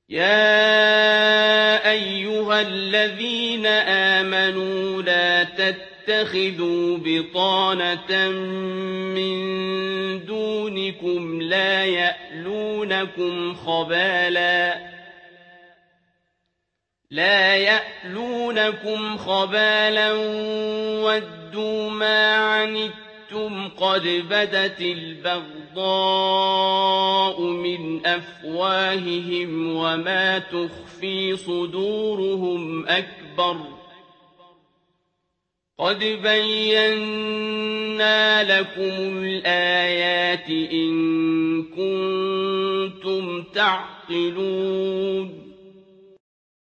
يَا أَيُّهَا الَّذِينَ آمَنُوا لَا تَتَّخِذُوا بِطَانَةً مِّن دُونِكُمْ لَا يَأْلُونَكُمْ خَبَالًا وَدُّوا مَا عَنِتُّمْ قَدْ بَدَتِ الْبَغْضَاءُ مِنْ أَفْوَاهِهِمْ وَمَا تُخْفِي صُدُورُهُمْ أَكْبَرُ ۚ قَدْ بَيَّنَّا لَكُمُ الْآيَاتِ إِن كُنتُمْ تَعْقِلُونَ